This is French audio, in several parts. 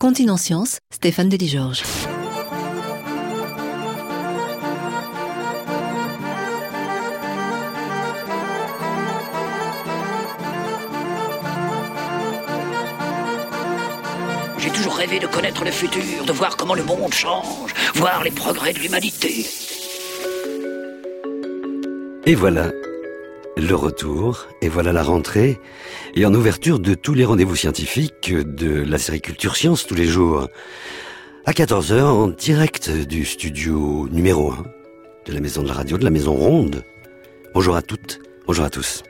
Continent Science, Stéphane Delis-Georges. J'ai toujours rêvé de connaître le futur, de voir comment le monde change, voir les progrès de l'humanité. Et voilà le retour, et voilà la rentrée, et en ouverture de tous les rendez-vous scientifiques de la série Culture Science tous les jours, à 14h en direct du studio numéro 1 de la Maison de la Radio, de la Maison Ronde. Bonjour à toutes, bonjour à tous.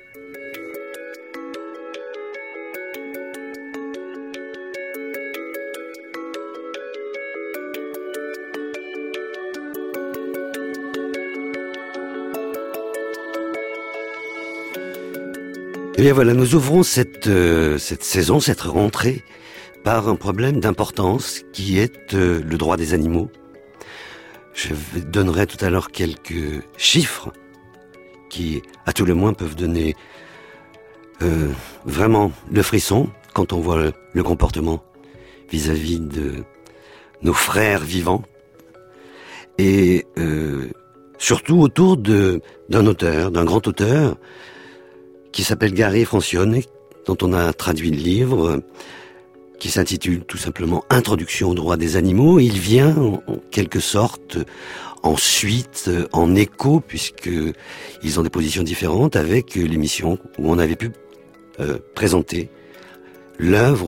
Et bien voilà, nous ouvrons cette saison, cette rentrée, par un problème d'importance qui est le droit des animaux. Je donnerai tout à l'heure quelques chiffres qui, à tout le moins, peuvent donner vraiment le frisson quand on voit le comportement vis-à-vis de nos frères vivants. Et surtout autour d'un auteur, d'un grand auteur, qui s'appelle Gary Francione, dont on a traduit le livre, qui s'intitule tout simplement « Introduction au droit des animaux ». Il vient, en quelque sorte, ensuite, en écho, puisqu'ils ont des positions différentes, avec l'émission où on avait pu présenter l'œuvre